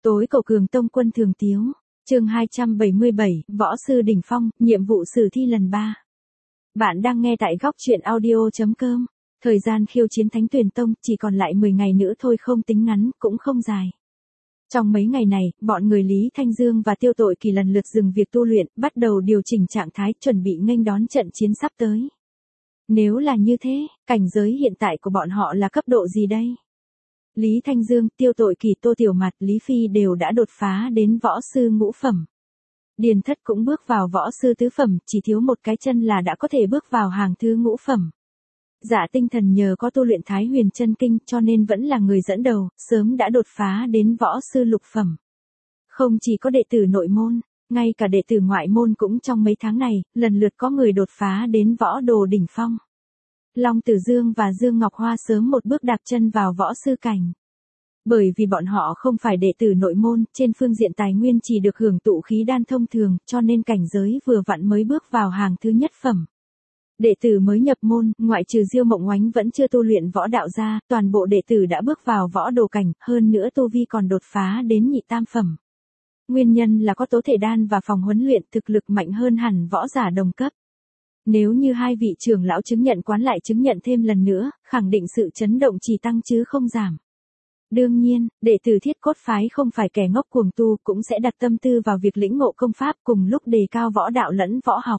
Tối cầu Cường Tông Quân Thường Tiếu, chương 277, Võ sư đỉnh phong, nhiệm vụ sử thi lần 3. Bạn đang nghe tại góc truyện audio.com. Thời gian khiêu chiến Thánh Tuyền Tông chỉ còn lại 10 ngày nữa thôi, không tính ngắn, cũng không dài. Trong mấy ngày này, bọn người Lý Thanh Dương và Tiêu Tội Kỳ lần lượt dừng việc tu luyện, bắt đầu điều chỉnh trạng thái, chuẩn bị nghênh đón trận chiến sắp tới. Nếu là như thế, cảnh giới hiện tại của bọn họ là cấp độ gì đây? Lý Thanh Dương, Tiêu Tội Kỳ, Tô Tiểu Mạt, Lý Phi đều đã đột phá đến võ sư ngũ phẩm. Điền Thất cũng bước vào võ sư tứ phẩm, chỉ thiếu một cái chân là đã có thể bước vào hàng thứ ngũ phẩm. Dạ Tinh Thần nhờ có tu luyện Thái Huyền Chân Kinh cho nên vẫn là người dẫn đầu, sớm đã đột phá đến võ sư lục phẩm. Không chỉ có đệ tử nội môn, ngay cả đệ tử ngoại môn cũng trong mấy tháng này, lần lượt có người đột phá đến võ đồ đỉnh phong. Long Tử Dương và Dương Ngọc Hoa sớm một bước đạp chân vào võ sư cảnh. Bởi vì bọn họ không phải đệ tử nội môn, trên phương diện tài nguyên chỉ được hưởng tụ khí đan thông thường, cho nên cảnh giới vừa vặn mới bước vào hàng thứ nhất phẩm. Đệ tử mới nhập môn, ngoại trừ Diêu Mộng Oánh vẫn chưa tu luyện võ đạo ra, toàn bộ đệ tử đã bước vào võ đồ cảnh, hơn nữa tu vi còn đột phá đến nhị tam phẩm. Nguyên nhân là có tố thể đan và phòng huấn luyện, thực lực mạnh hơn hẳn võ giả đồng cấp. Nếu như hai vị trưởng lão chứng nhận quán lại chứng nhận thêm lần nữa, khẳng định sự chấn động chỉ tăng chứ không giảm. Đương nhiên, đệ tử Thiết Cốt phái không phải kẻ ngốc cuồng tu, cũng sẽ đặt tâm tư vào việc lĩnh ngộ công pháp, cùng lúc đề cao võ đạo lẫn võ học.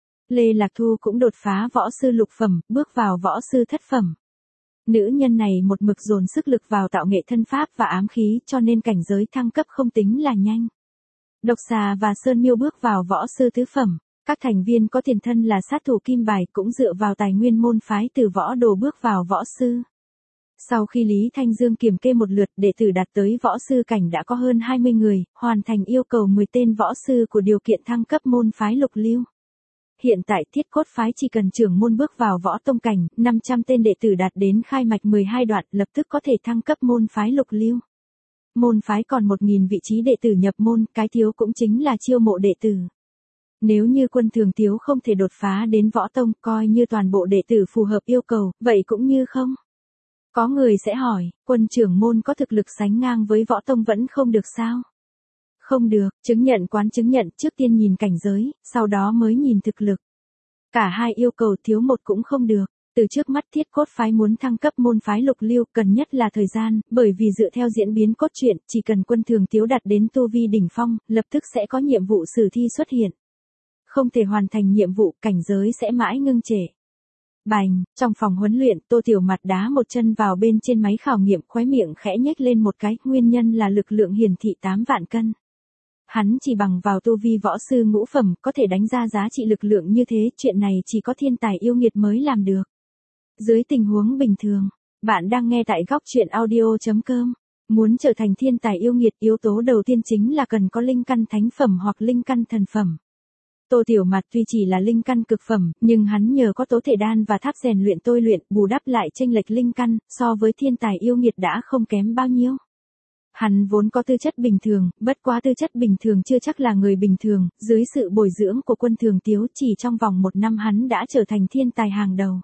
Lê Lạc Thu cũng đột phá võ sư lục phẩm, bước vào võ sư thất phẩm. Nữ nhân này một mực dồn sức lực vào tạo nghệ thân pháp và ám khí, cho nên cảnh giới thăng cấp không tính là nhanh. Độc Xà và Sơn Miêu bước vào võ sư tứ phẩm. Các thành viên có tiền thân là sát thủ kim bài cũng dựa vào tài nguyên môn phái từ võ đồ bước vào võ sư. Sau khi Lý Thanh Dương kiểm kê một lượt, đệ tử đạt tới võ sư cảnh đã có hơn 20 người, hoàn thành yêu cầu 10 tên võ sư của điều kiện thăng cấp môn phái lục lưu. Hiện tại Thiết Cốt phái chỉ cần trưởng môn bước vào võ tông cảnh, 500 tên đệ tử đạt đến khai mạch 12 đoạn lập tức có thể thăng cấp môn phái lục lưu. Môn phái còn 1.000 vị trí đệ tử nhập môn, cái thiếu cũng chính là chiêu mộ đệ tử. Nếu như Quân Thường Tiếu không thể đột phá đến võ tông, coi như toàn bộ đệ tử phù hợp yêu cầu, vậy cũng như không. Có người sẽ hỏi, Quân trưởng môn có thực lực sánh ngang với võ tông vẫn không được sao? Không được, chứng nhận quán chứng nhận, trước tiên nhìn cảnh giới, sau đó mới nhìn thực lực. Cả hai yêu cầu thiếu một cũng không được. Từ trước mắt Thiết Cốt phái muốn thăng cấp môn phái lục lưu, cần nhất là thời gian, bởi vì dựa theo diễn biến cốt truyện, chỉ cần Quân Thường Tiếu đạt đến tu vi đỉnh phong, lập tức sẽ có nhiệm vụ sử thi xuất hiện. Không thể hoàn thành nhiệm vụ, cảnh giới sẽ mãi ngưng trệ. Bành, trong phòng huấn luyện, Tô Tiểu Mạt đá một chân vào bên trên máy khảo nghiệm, khóe miệng khẽ nhếch lên một cái, nguyên nhân là lực lượng hiển thị 8 vạn cân. Hắn chỉ bằng vào tu vi võ sư ngũ phẩm, có thể đánh ra giá trị lực lượng như thế, chuyện này chỉ có thiên tài yêu nghiệt mới làm được. Dưới tình huống bình thường, bạn đang nghe tại góc truyện audio.com. Muốn trở thành thiên tài yêu nghiệt, yếu tố đầu tiên chính là cần có linh căn thánh phẩm hoặc linh căn thần phẩm. Tô Tiểu Mạt tuy chỉ là linh căn cực phẩm, nhưng hắn nhờ có tố thể đan và tháp rèn luyện tôi luyện, bù đắp lại chênh lệch linh căn, so với thiên tài yêu nghiệt đã không kém bao nhiêu. Hắn vốn có tư chất bình thường, bất quá tư chất bình thường chưa chắc là người bình thường, dưới sự bồi dưỡng của Quân Thường Tiếu chỉ trong vòng 1 năm hắn đã trở thành thiên tài hàng đầu.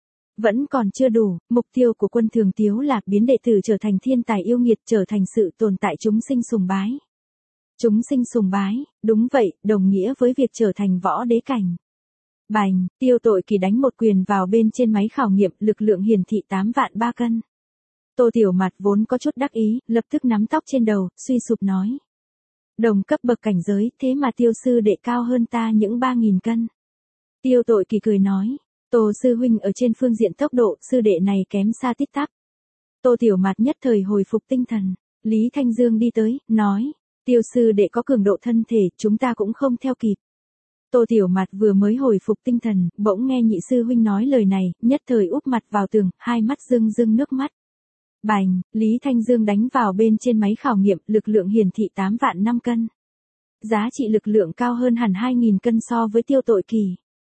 Vẫn còn chưa đủ, mục tiêu của Quân Thường Tiếu là biến đệ tử trở thành thiên tài yêu nghiệt, trở thành sự tồn tại chúng sinh sùng bái. Chúng sinh sùng bái, đúng vậy, đồng nghĩa với việc trở thành võ đế cảnh. Bành, Tiêu Tội Kỳ đánh một quyền vào bên trên máy khảo nghiệm, lực lượng hiển thị 8 vạn 3 cân. Tô Tiểu Mạt vốn có chút đắc ý, lập tức nắm tóc trên đầu, suy sụp nói. Đồng cấp bậc cảnh giới, thế mà Tiêu sư đệ cao hơn ta những 3.000 cân. Tiêu Tội Kỳ cười nói, Tô sư huynh ở trên phương diện tốc độ, sư đệ này kém xa tít tắp. Tô Tiểu Mạt nhất thời hồi phục tinh thần, Lý Thanh Dương đi tới, nói. Tiêu sư đệ có cường độ thân thể, chúng ta cũng không theo kịp. Tô Tiểu Mạt vừa mới hồi phục tinh thần, bỗng nghe nhị sư huynh nói lời này, nhất thời úp mặt vào tường, hai mắt rưng rưng nước mắt. Bành, Lý Thanh Dương đánh vào bên trên máy khảo nghiệm, lực lượng hiển thị 8 vạn 5 cân. Giá trị lực lượng cao hơn hẳn 2.000 cân so với Tiêu Tội Kỳ.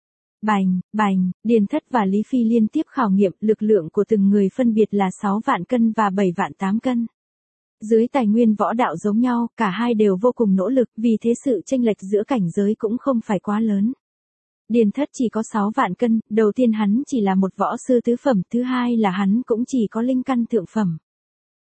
Bành, Điền Thất và Lý Phi liên tiếp khảo nghiệm, lực lượng của từng người phân biệt là 6 vạn cân và 7 vạn 8 cân. Dưới tài nguyên võ đạo giống nhau, cả hai đều vô cùng nỗ lực, vì thế sự chênh lệch giữa cảnh giới cũng không phải quá lớn. Điền Thất chỉ có 6 vạn cân, đầu tiên hắn chỉ là một võ sư tứ phẩm, thứ hai là hắn cũng chỉ có linh căn thượng phẩm.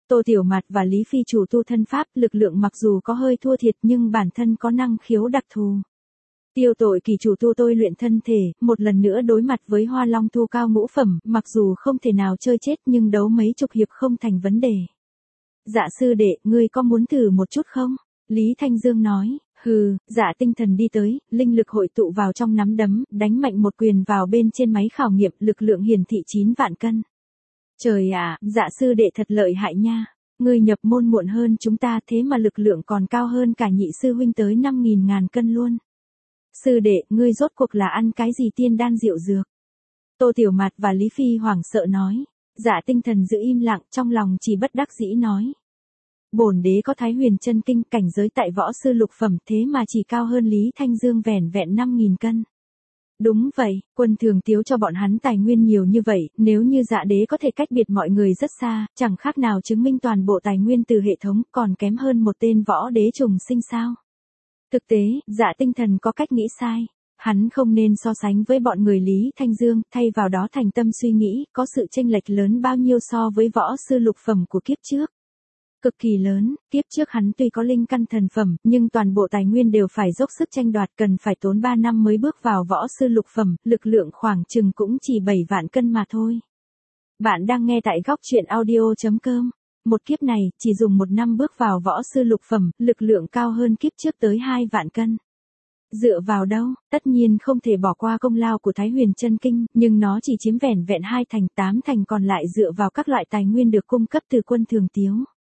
Tô Tiểu Mạt và Lý Phi chủ tu thân pháp, lực lượng mặc dù có hơi thua thiệt nhưng bản thân có năng khiếu đặc thù. Tiêu Tội Kỳ chủ tu tôi luyện thân thể, một lần nữa đối mặt với Hoa Long thu cao ngũ phẩm, mặc dù không thể nào chơi chết nhưng đấu mấy chục hiệp không thành vấn đề. Dạ sư đệ, ngươi có muốn thử một chút không? Lý Thanh Dương nói. Hừ, Dạ Tinh Thần đi tới, linh lực hội tụ vào trong nắm đấm, đánh mạnh một quyền vào bên trên máy khảo nghiệm, lực lượng hiển thị 9 vạn cân. Trời ạ, Dạ sư đệ thật lợi hại nha. Ngươi nhập môn muộn hơn chúng ta thế mà lực lượng còn cao hơn cả nhị sư huynh tới 5.000 ngàn cân luôn. Sư đệ, ngươi rốt cuộc là ăn cái gì tiên đan rượu dược? Tô Tiểu Mạt và Lý Phi hoảng sợ nói. Dạ Tinh Thần giữ im lặng, trong lòng chỉ bất đắc dĩ nói. Bổn đế có Thái Huyền Chân Kinh, cảnh giới tại võ sư lục phẩm thế mà chỉ cao hơn Lý Thanh Dương vẻn vẹn 5.000 cân. Đúng vậy, Quân Thường Tiếu cho bọn hắn tài nguyên nhiều như vậy, nếu như Dạ đế có thể cách biệt mọi người rất xa, chẳng khác nào chứng minh toàn bộ tài nguyên từ hệ thống còn kém hơn một tên võ đế trùng sinh sao. Thực tế, Dạ Tinh Thần có cách nghĩ sai. Hắn không nên so sánh với bọn người Lý Thanh Dương, thay vào đó thành tâm suy nghĩ, có sự chênh lệch lớn bao nhiêu so với võ sư lục phẩm của kiếp trước. Cực kỳ lớn, kiếp trước hắn tuy có linh căn thần phẩm, nhưng toàn bộ tài nguyên đều phải dốc sức tranh đoạt, cần phải tốn 3 năm mới bước vào võ sư lục phẩm, lực lượng khoảng chừng cũng chỉ 7 vạn cân mà thôi. Bạn đang nghe tại góc truyện audio.com. Một kiếp này, chỉ dùng 1 năm bước vào võ sư lục phẩm, lực lượng cao hơn kiếp trước tới 2 vạn cân. Dựa vào đâu, tất nhiên không thể bỏ qua công lao của Thái Huyền Chân Kinh, nhưng nó chỉ chiếm vẻn vẹn 2 thành, 8 thành còn lại dựa vào các loại tài nguyên được cung cấp từ Quân Thường Tiếu.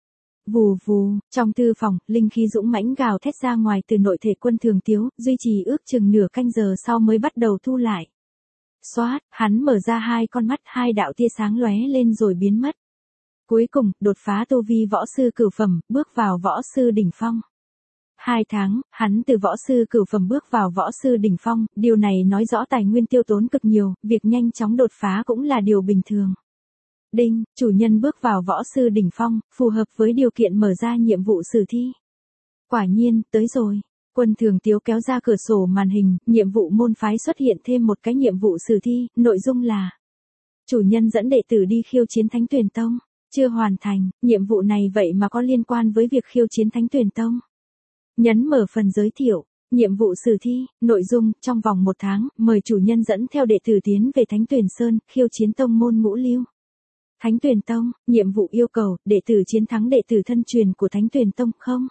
Vù vù, trong thư phòng, linh khí dũng mãnh gào thét ra ngoài từ nội thể Quân Thường Tiếu, duy trì ước chừng nửa canh giờ sau mới bắt đầu thu lại. Xoát, hắn mở ra 2 con mắt, 2 đạo tia sáng lóe lên rồi biến mất. Cuối cùng, đột phá tu vi võ sư cửu phẩm, bước vào võ sư đỉnh phong. 2 tháng, hắn từ võ sư cửu phẩm bước vào võ sư đỉnh phong, điều này nói rõ tài nguyên tiêu tốn cực nhiều, việc nhanh chóng đột phá cũng là điều bình thường. Đinh, chủ nhân bước vào võ sư đỉnh phong, phù hợp với điều kiện mở ra nhiệm vụ sử thi. Quả nhiên, tới rồi. Quân Thường Tiếu kéo ra cửa sổ màn hình, nhiệm vụ môn phái xuất hiện thêm một cái nhiệm vụ sử thi, nội dung là chủ nhân dẫn đệ tử đi khiêu chiến Thánh Tuyền Tông. Chưa hoàn thành, nhiệm vụ này vậy mà có liên quan với việc khiêu chiến Thánh Tuyền Tông. Nhấn mở phần giới thiệu, nhiệm vụ sử thi, nội dung, trong vòng 1 tháng, mời chủ nhân dẫn theo đệ tử tiến về Thánh Tuyền Sơn, khiêu chiến tông môn ngũ lưu. Thánh Tuyền Tông, nhiệm vụ yêu cầu, đệ tử chiến thắng đệ tử thân truyền của Thánh Tuyền Tông không?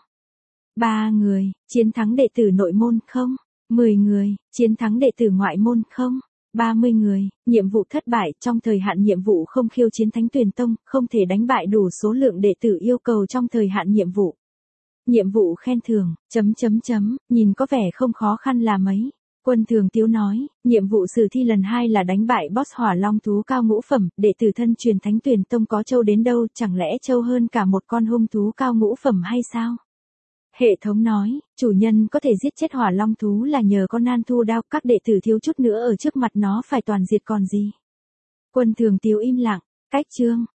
3 người, chiến thắng đệ tử nội môn không? 10 người, chiến thắng đệ tử ngoại môn không? 30 người, nhiệm vụ thất bại, trong thời hạn nhiệm vụ không khiêu chiến Thánh Tuyền Tông, không thể đánh bại đủ số lượng đệ tử yêu cầu trong thời hạn nhiệm vụ. Nhiệm vụ khen thưởng, ... nhìn có vẻ không khó khăn là mấy. Quân Thường Tiếu nói, nhiệm vụ sử thi lần 2 là đánh bại boss hỏa long thú cao ngũ phẩm, đệ tử thân truyền Thánh Tuyền Tông có trâu đến đâu, chẳng lẽ trâu hơn cả một con hung thú cao ngũ phẩm hay sao? Hệ thống nói, chủ nhân có thể giết chết hỏa long thú là nhờ con nan thu đao, các đệ tử thiếu chút nữa ở trước mặt nó phải toàn diệt còn gì. Quân Thường Tiếu im lặng, cách chương,